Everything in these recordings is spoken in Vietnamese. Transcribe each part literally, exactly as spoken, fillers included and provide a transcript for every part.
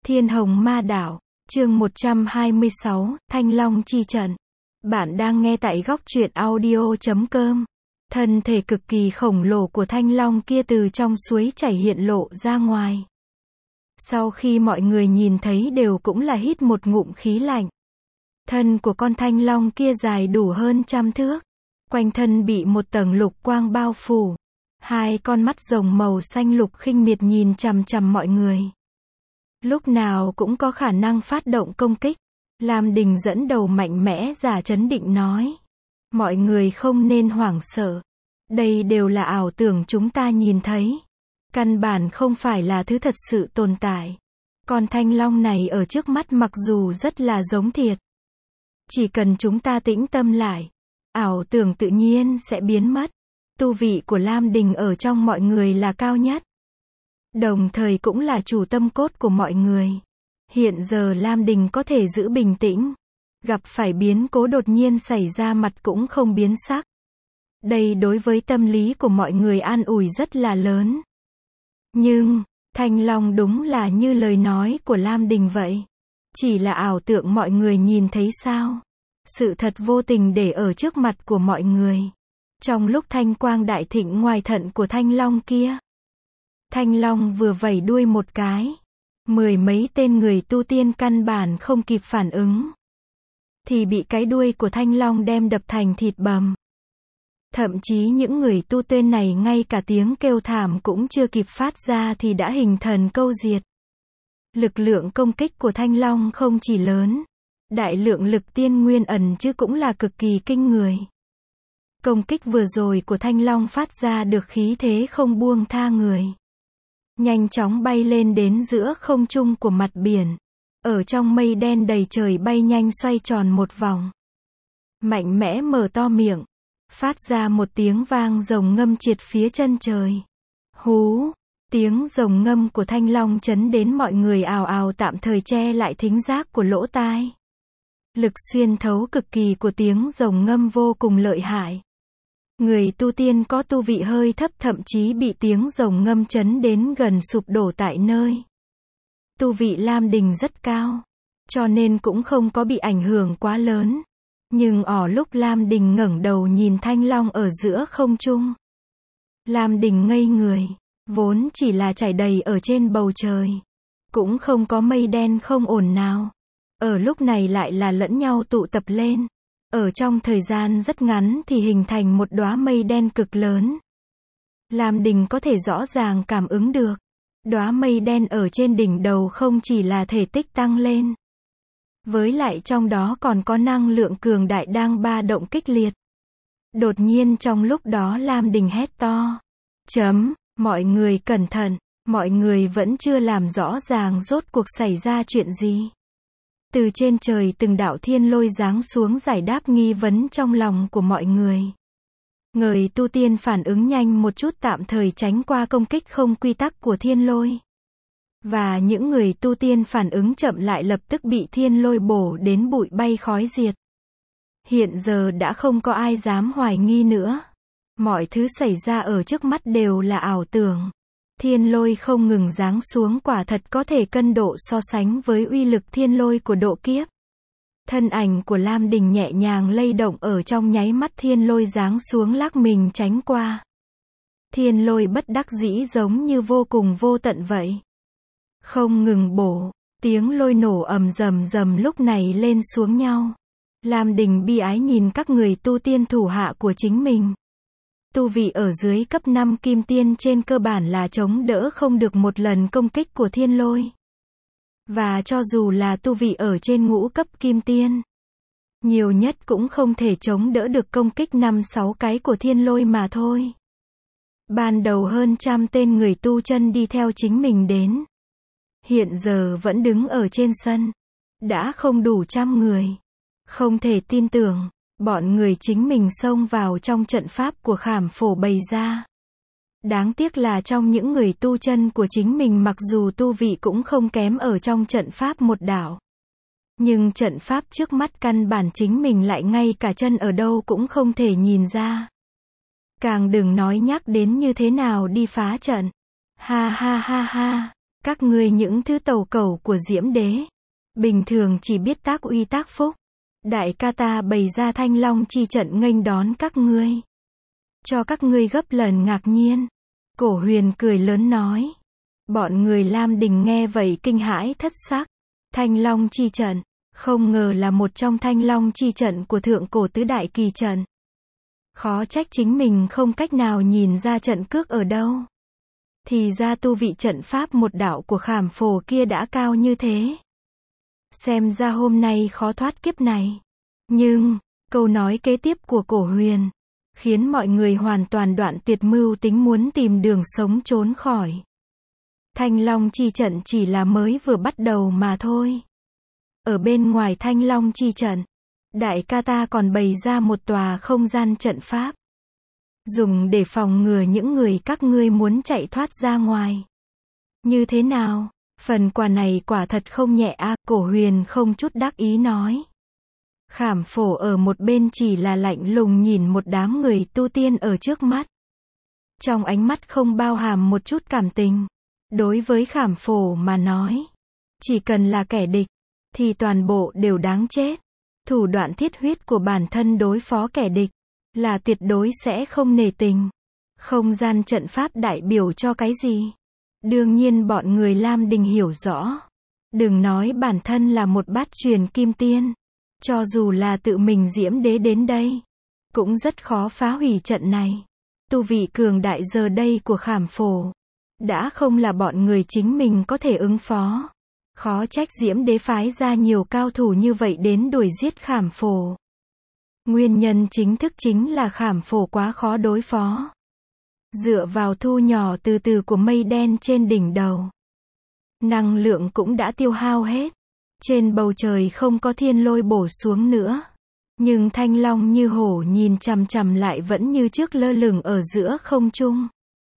Thiên Hồng Ma Đảo, chương một trăm hai mươi sáu, Thanh Long Chi Trận. Bạn đang nghe tại góc truyện audio chấm com. Thân thể cực kỳ khổng lồ của Thanh Long kia từ trong suối chảy hiện lộ ra ngoài. Sau khi mọi người nhìn thấy đều cũng là hít một ngụm khí lạnh. Thân của con Thanh Long kia dài đủ hơn trăm thước. Quanh thân bị một tầng lục quang bao phủ. Hai con mắt rồng màu xanh lục khinh miệt nhìn chằm chằm mọi người. Lúc nào cũng có khả năng phát động công kích. Lam Đình dẫn đầu mạnh mẽ giả trấn định nói. Mọi người không nên hoảng sợ. Đây đều là ảo tưởng chúng ta nhìn thấy. Căn bản không phải là thứ thật sự tồn tại. Con Thanh Long này ở trước mắt mặc dù rất là giống thiệt. Chỉ cần chúng ta tĩnh tâm lại, ảo tưởng tự nhiên sẽ biến mất. Tu vị của Lam Đình ở trong mọi người là cao nhất. Đồng thời cũng là chủ tâm cốt của mọi người. Hiện giờ Lam Đình có thể giữ bình tĩnh. Gặp phải biến cố đột nhiên xảy ra mặt cũng không biến sắc. Đây đối với tâm lý của mọi người an ủi rất là lớn. Nhưng, Thanh Long đúng là như lời nói của Lam Đình vậy. Chỉ là ảo tưởng mọi người nhìn thấy sao? Sự thật vô tình để ở trước mặt của mọi người. Trong lúc thanh quang đại thịnh ngoài thận của Thanh Long kia. Thanh Long vừa vẩy đuôi một cái. Mười mấy tên người tu tiên căn bản không kịp phản ứng. Thì bị cái đuôi của Thanh Long đem đập thành thịt bầm. Thậm chí những người tu tiên này ngay cả tiếng kêu thảm cũng chưa kịp phát ra thì đã hình thần câu diệt. Lực lượng công kích của Thanh Long không chỉ lớn. Đại lượng lực tiên nguyên ẩn chứ cũng là cực kỳ kinh người. Công kích vừa rồi của Thanh Long phát ra được khí thế không buông tha người. Nhanh chóng bay lên đến giữa không trung của mặt biển. Ở trong mây đen đầy trời bay nhanh xoay tròn một vòng. Mạnh mẽ mở to miệng. Phát ra một tiếng vang rồng ngâm triệt phía chân trời. Hú! Tiếng rồng ngâm của Thanh Long chấn đến mọi người ào ào tạm thời che lại thính giác của lỗ tai. Lực xuyên thấu cực kỳ của tiếng rồng ngâm vô cùng lợi hại. Người tu tiên có tu vị hơi thấp thậm chí bị tiếng rồng ngâm chấn đến gần sụp đổ tại nơi. Tu vị Lam Đình rất cao, cho nên cũng không có bị ảnh hưởng quá lớn. Nhưng ở lúc Lam Đình ngẩng đầu nhìn Thanh Long ở giữa không trung. Lam Đình ngây người, vốn chỉ là trải đầy ở trên bầu trời. Cũng không có mây đen không ổn nào. Ở lúc này lại là lẫn nhau tụ tập lên. Ở trong thời gian rất ngắn thì hình thành một đóa mây đen cực lớn. Lam Đình có thể rõ ràng cảm ứng được. Đóa mây đen ở trên đỉnh đầu không chỉ là thể tích tăng lên. Với lại trong đó còn có năng lượng cường đại đang ba động kích liệt. Đột nhiên trong lúc đó Lam Đình hét to. Chấm, mọi người cẩn thận, mọi người vẫn chưa làm rõ ràng rốt cuộc xảy ra chuyện gì. Từ trên trời từng đạo thiên lôi giáng xuống giải đáp nghi vấn trong lòng của mọi người. Người tu tiên phản ứng nhanh một chút tạm thời tránh qua công kích không quy tắc của thiên lôi. Và những người tu tiên phản ứng chậm lại lập tức bị thiên lôi bổ đến bụi bay khói diệt. Hiện giờ đã không có ai dám hoài nghi nữa. Mọi thứ xảy ra ở trước mắt đều là ảo tưởng. Thiên lôi không ngừng giáng xuống quả thật có thể cân độ so sánh với uy lực thiên lôi của độ kiếp. Thân ảnh của Lam Đình nhẹ nhàng lay động ở trong nháy mắt thiên lôi giáng xuống lắc mình tránh qua. Thiên lôi bất đắc dĩ giống như vô cùng vô tận vậy. Không ngừng bổ, tiếng lôi nổ ầm rầm rầm lúc này lên xuống nhau. Lam Đình bi ái nhìn các người tu tiên thủ hạ của chính mình. Tu vị ở dưới cấp năm kim tiên trên cơ bản là chống đỡ không được một lần công kích của thiên lôi. Và cho dù là tu vị ở trên ngũ cấp kim tiên, nhiều nhất cũng không thể chống đỡ được công kích năm sáu cái của thiên lôi mà thôi. Ban đầu hơn trăm tên người tu chân đi theo chính mình đến. Hiện giờ vẫn đứng ở trên sân. Đã không đủ trăm người. Không thể tin tưởng. Bọn người chính mình xông vào trong trận pháp của Khảm Phổ bày ra. Đáng tiếc là trong những người tu chân của chính mình mặc dù tu vị cũng không kém ở trong trận pháp một đảo. Nhưng trận pháp trước mắt căn bản chính mình lại ngay cả chân ở đâu cũng không thể nhìn ra. Càng đừng nói nhắc đến như thế nào đi phá trận. Ha ha ha ha. Các ngươi những thứ tàu cẩu của Diễm Đế, bình thường chỉ biết tác uy tác phúc. Đại ca ta bày ra Thanh Long chi trận nghênh đón các ngươi, cho các ngươi gấp lần ngạc nhiên. Cổ Huyền cười lớn nói. Bọn người Lam Đình nghe vậy kinh hãi thất sắc. Thanh Long chi trận, không ngờ là một trong Thanh Long chi trận của thượng cổ tứ đại kỳ trận. Khó trách chính mình không cách nào nhìn ra trận cước ở đâu. Thì ra tu vị trận pháp một đạo của Khảm Phổ kia đã cao như thế. Xem ra hôm nay khó thoát kiếp này. Nhưng, câu nói kế tiếp của Cổ Huyền, khiến mọi người hoàn toàn đoạn tuyệt mưu tính muốn tìm đường sống trốn khỏi. Thanh Long chi trận chỉ là mới vừa bắt đầu mà thôi. Ở bên ngoài Thanh Long chi trận, đại ca ta còn bày ra một tòa không gian trận pháp, dùng để phòng ngừa những người các ngươi muốn chạy thoát ra ngoài. Như thế nào? Phần quà này quả thật không nhẹ a. Cổ Huyền không chút đắc ý nói. Khảm Phổ ở một bên chỉ là lạnh lùng nhìn một đám người tu tiên ở trước mắt. Trong ánh mắt không bao hàm một chút cảm tình. Đối với Khảm Phổ mà nói, chỉ cần là kẻ địch, thì toàn bộ đều đáng chết. Thủ đoạn thiết huyết của bản thân đối phó kẻ địch, là tuyệt đối sẽ không nể tình. Không gian trận pháp đại biểu cho cái gì? Đương nhiên bọn người Lam Đình hiểu rõ. Đừng nói bản thân là một bát truyền kim tiên. Cho dù là tự mình Diễm Đế đến đây, cũng rất khó phá hủy trận này. Tu vị cường đại giờ đây của Khảm Phổ, đã không là bọn người chính mình có thể ứng phó. Khó trách Diễm Đế phái ra nhiều cao thủ như vậy đến đuổi giết Khảm Phổ. Nguyên nhân chính thức chính là Khảm Phổ quá khó đối phó. Dựa vào thu nhỏ từ từ của mây đen trên đỉnh đầu, năng lượng cũng đã tiêu hao hết. Trên bầu trời không có thiên lôi bổ xuống nữa. Nhưng Thanh Long như hổ nhìn chằm chằm lại vẫn như trước lơ lửng ở giữa không trung.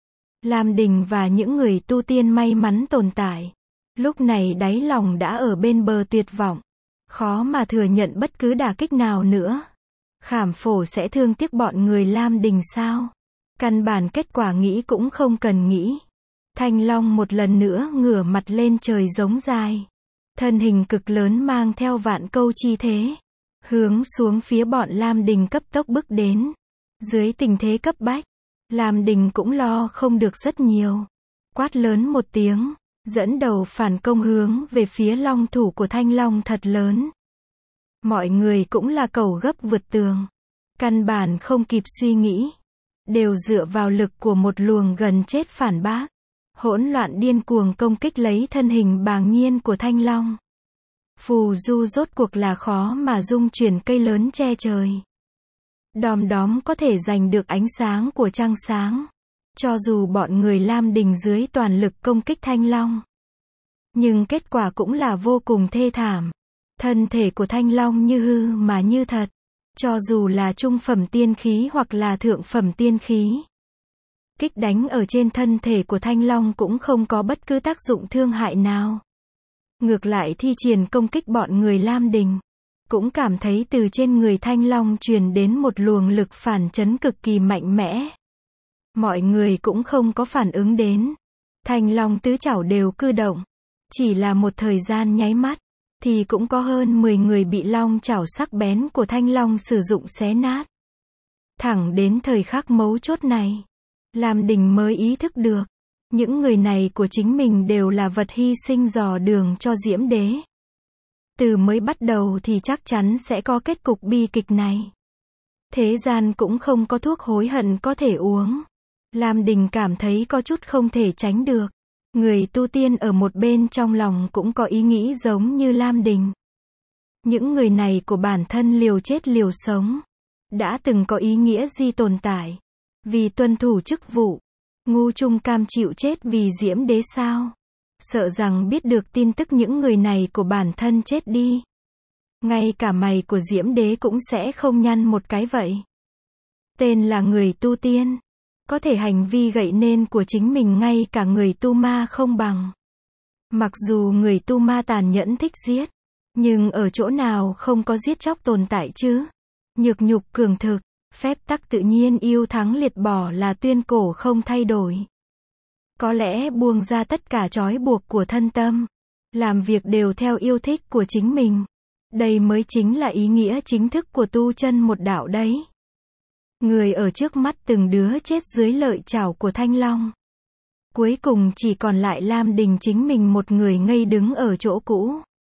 Lam Đình và những người tu tiên may mắn tồn tại, lúc này đáy lòng đã ở bên bờ tuyệt vọng. Khó mà thừa nhận bất cứ đả kích nào nữa. Khảm Phổ sẽ thương tiếc bọn người Lam Đình sao? Căn bản kết quả nghĩ cũng không cần nghĩ. Thanh Long một lần nữa ngửa mặt lên trời giống dài. Thân hình cực lớn mang theo vạn câu chi thế, hướng xuống phía bọn Lam Đình cấp tốc bước đến. Dưới tình thế cấp bách, Lam Đình cũng lo không được rất nhiều. Quát lớn một tiếng, dẫn đầu phản công hướng về phía long thủ của Thanh Long thật lớn. Mọi người cũng là cầu gấp vượt tường. Căn bản không kịp suy nghĩ. Đều dựa vào lực của một luồng gần chết phản bác. Hỗn loạn điên cuồng công kích lấy thân hình bàng nhiên của Thanh Long. Phù du rốt cuộc là khó mà dung chuyển cây lớn che trời. Đom đóm có thể giành được ánh sáng của trăng sáng. Cho dù bọn người Lam Đình dưới toàn lực công kích Thanh Long, nhưng kết quả cũng là vô cùng thê thảm. Thân thể của Thanh Long như hư mà như thật. Cho dù là trung phẩm tiên khí hoặc là thượng phẩm tiên khí, kích đánh ở trên thân thể của Thanh Long cũng không có bất cứ tác dụng thương hại nào. Ngược lại thi triển công kích bọn người Lam Đình, cũng cảm thấy từ trên người Thanh Long truyền đến một luồng lực phản chấn cực kỳ mạnh mẽ. Mọi người cũng không có phản ứng đến. Thanh Long tứ chảo đều cử động. Chỉ là một thời gian nháy mắt, thì cũng có hơn mười người bị long chảo sắc bén của Thanh Long sử dụng xé nát. Thẳng đến thời khắc mấu chốt này, Lam Đình mới ý thức được, những người này của chính mình đều là vật hy sinh dò đường cho Diễm Đế. Từ mới bắt đầu thì chắc chắn sẽ có kết cục bi kịch này. Thế gian cũng không có thuốc hối hận có thể uống. Lam Đình cảm thấy có chút không thể tránh được. Người tu tiên ở một bên trong lòng cũng có ý nghĩ giống như Lam Đình. Những người này của bản thân liều chết liều sống, đã từng có ý nghĩa gì tồn tại. Vì tuân thủ chức vụ, ngu trung cam chịu chết vì Diễm Đế sao? Sợ rằng biết được tin tức những người này của bản thân chết đi, ngay cả mày của Diễm Đế cũng sẽ không nhăn một cái vậy. Tên là người tu tiên, có thể hành vi gậy nên của chính mình ngay cả người tu ma không bằng. Mặc dù người tu ma tàn nhẫn thích giết, nhưng ở chỗ nào không có giết chóc tồn tại chứ? Nhược nhục cường thực, phép tắc tự nhiên yêu thắng liệt bỏ là tuyên cổ không thay đổi. Có lẽ buông ra tất cả trói buộc của thân tâm. Làm việc đều theo yêu thích của chính mình. Đây mới chính là ý nghĩa chính thức của tu chân một đạo đấy. Người ở trước mắt từng đứa chết dưới lợi chảo của Thanh Long. Cuối cùng chỉ còn lại Lam Đình chính mình một người ngây đứng ở chỗ cũ.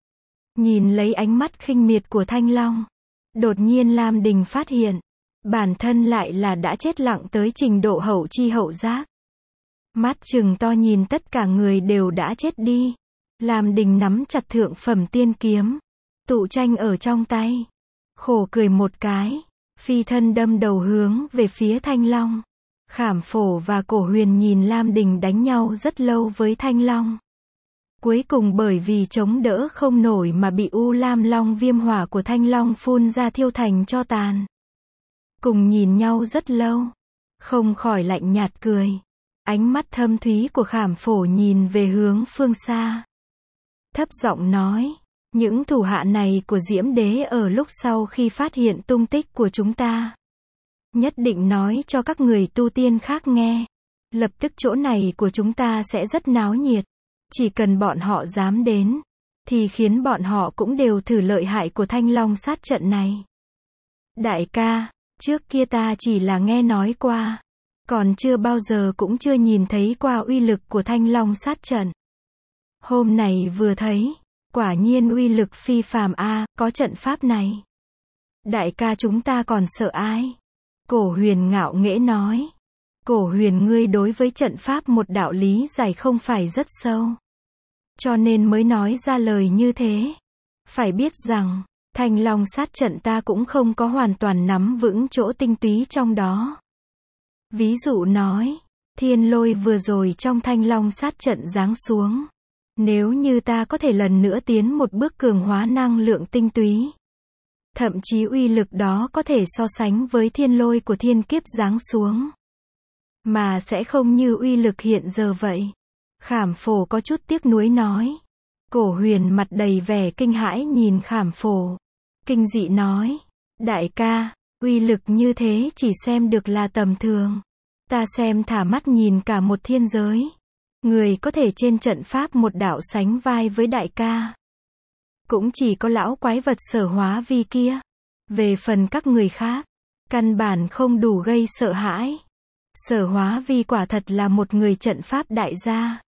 Nhìn lấy ánh mắt khinh miệt của Thanh Long. Đột nhiên Lam Đình phát hiện. Bản thân lại là đã chết lặng tới trình độ hậu chi hậu giác. Mắt trừng to nhìn tất cả người đều đã chết đi. Lam Đình nắm chặt thượng phẩm tiên kiếm. Tụ tranh ở trong tay. Khổ cười một cái. Phi thân đâm đầu hướng về phía Thanh Long. Khảm Phổ và Cổ Huyền nhìn Lam Đình đánh nhau rất lâu với Thanh Long. Cuối cùng bởi vì chống đỡ không nổi mà bị U Lam Long viêm hỏa của Thanh Long phun ra thiêu thành tro tàn. Cùng nhìn nhau rất lâu. Không khỏi lạnh nhạt cười. Ánh mắt thâm thúy của Khảm Phổ nhìn về hướng phương xa. Thấp giọng nói. Những thủ hạ này của Diễm Đế ở lúc sau khi phát hiện tung tích của chúng ta. Nhất định nói cho các người tu tiên khác nghe. Lập tức chỗ này của chúng ta sẽ rất náo nhiệt. Chỉ cần bọn họ dám đến. Thì khiến bọn họ cũng đều thử lợi hại của Thanh Long sát trận này. Đại ca, trước kia ta chỉ là nghe nói qua. Còn chưa bao giờ cũng chưa nhìn thấy qua uy lực của Thanh Long sát trận. Hôm này vừa thấy. Quả nhiên uy lực phi phàm a, có trận pháp này. Đại ca chúng ta còn sợ ai? Cổ Huyền ngạo nghễ nói. Cổ Huyền ngươi đối với trận pháp một đạo lý giải không phải rất sâu. Cho nên mới nói ra lời như thế. Phải biết rằng, Thanh Long sát trận ta cũng không có hoàn toàn nắm vững chỗ tinh túy trong đó. Ví dụ nói, thiên lôi vừa rồi trong Thanh Long sát trận giáng xuống. Nếu như ta có thể lần nữa tiến một bước cường hóa năng lượng tinh túy. Thậm chí uy lực đó có thể so sánh với thiên lôi của thiên kiếp giáng xuống. Mà sẽ không như uy lực hiện giờ vậy. Khảm Phổ có chút tiếc nuối nói. Cổ Huyền mặt đầy vẻ kinh hãi nhìn Khảm Phổ. Kinh dị nói. Đại ca, uy lực như thế chỉ xem được là tầm thường. Ta xem thả mắt nhìn cả một thiên giới. Người có thể trên trận pháp một đạo sánh vai với đại ca. Cũng chỉ có lão quái vật Sở Hóa Vi kia. Về phần các người khác, căn bản không đủ gây sợ hãi. Sở Hóa Vi quả thật là một người trận pháp đại gia.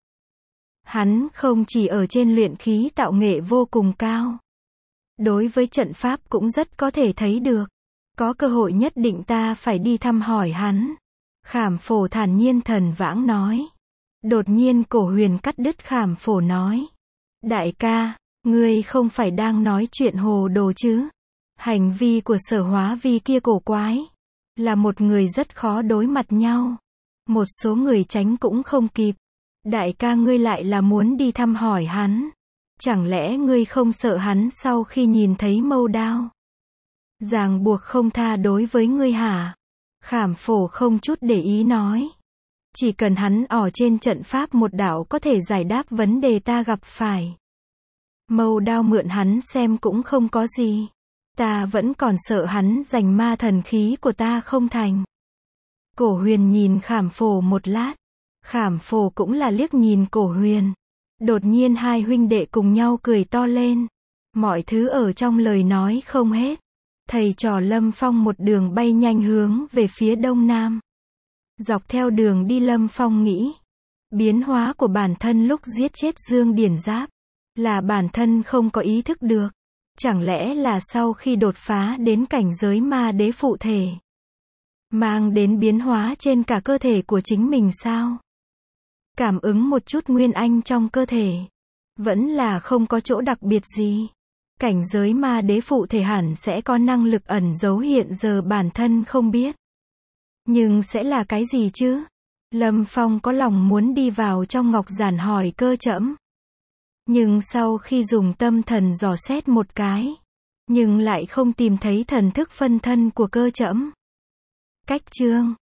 Hắn không chỉ ở trên luyện khí tạo nghệ vô cùng cao. Đối với trận pháp cũng rất có thể thấy được. Có cơ hội nhất định ta phải đi thăm hỏi hắn. Khảm Phổ thản nhiên thần vãng nói. Đột nhiên Cổ Huyền cắt đứt Khảm Phổ nói. Đại ca, ngươi không phải đang nói chuyện hồ đồ chứ? Hành vi của Sở Hóa Vi kia cổ quái. Là một người rất khó đối mặt nhau. Một số người tránh cũng không kịp. Đại ca ngươi lại là muốn đi thăm hỏi hắn. Chẳng lẽ ngươi không sợ hắn sau khi nhìn thấy mâu đao? Ràng buộc không tha đối với ngươi hả? Khảm Phổ không chút để ý nói. Chỉ cần hắn ở trên trận pháp một đạo có thể giải đáp vấn đề ta gặp phải. Mâu đao mượn hắn xem cũng không có gì. Ta vẫn còn sợ hắn giành ma thần khí của ta không thành. Cổ Huyền nhìn Khảm Phổ một lát. Khảm Phổ cũng là liếc nhìn Cổ Huyền. Đột nhiên hai huynh đệ cùng nhau cười to lên. Mọi thứ ở trong lời nói không hết. Thầy trò Lâm Phong một đường bay nhanh hướng về phía đông nam. Dọc theo đường đi Lâm Phong nghĩ. Biến hóa của bản thân lúc giết chết Dương Điển Giáp. Là bản thân không có ý thức được. Chẳng lẽ là sau khi đột phá đến cảnh giới ma đế phụ thể. Mang đến biến hóa trên cả cơ thể của chính mình sao? Cảm ứng một chút nguyên anh trong cơ thể. Vẫn là không có chỗ đặc biệt gì. Cảnh giới ma đế phụ thể hẳn sẽ có năng lực ẩn giấu hiện giờ bản thân không biết. Nhưng sẽ là cái gì chứ? Lâm Phong có lòng muốn đi vào trong ngọc giản hỏi Cơ Trẫm. Nhưng sau khi dùng tâm thần dò xét một cái. Nhưng lại không tìm thấy thần thức phân thân của Cơ Trẫm. Cách chương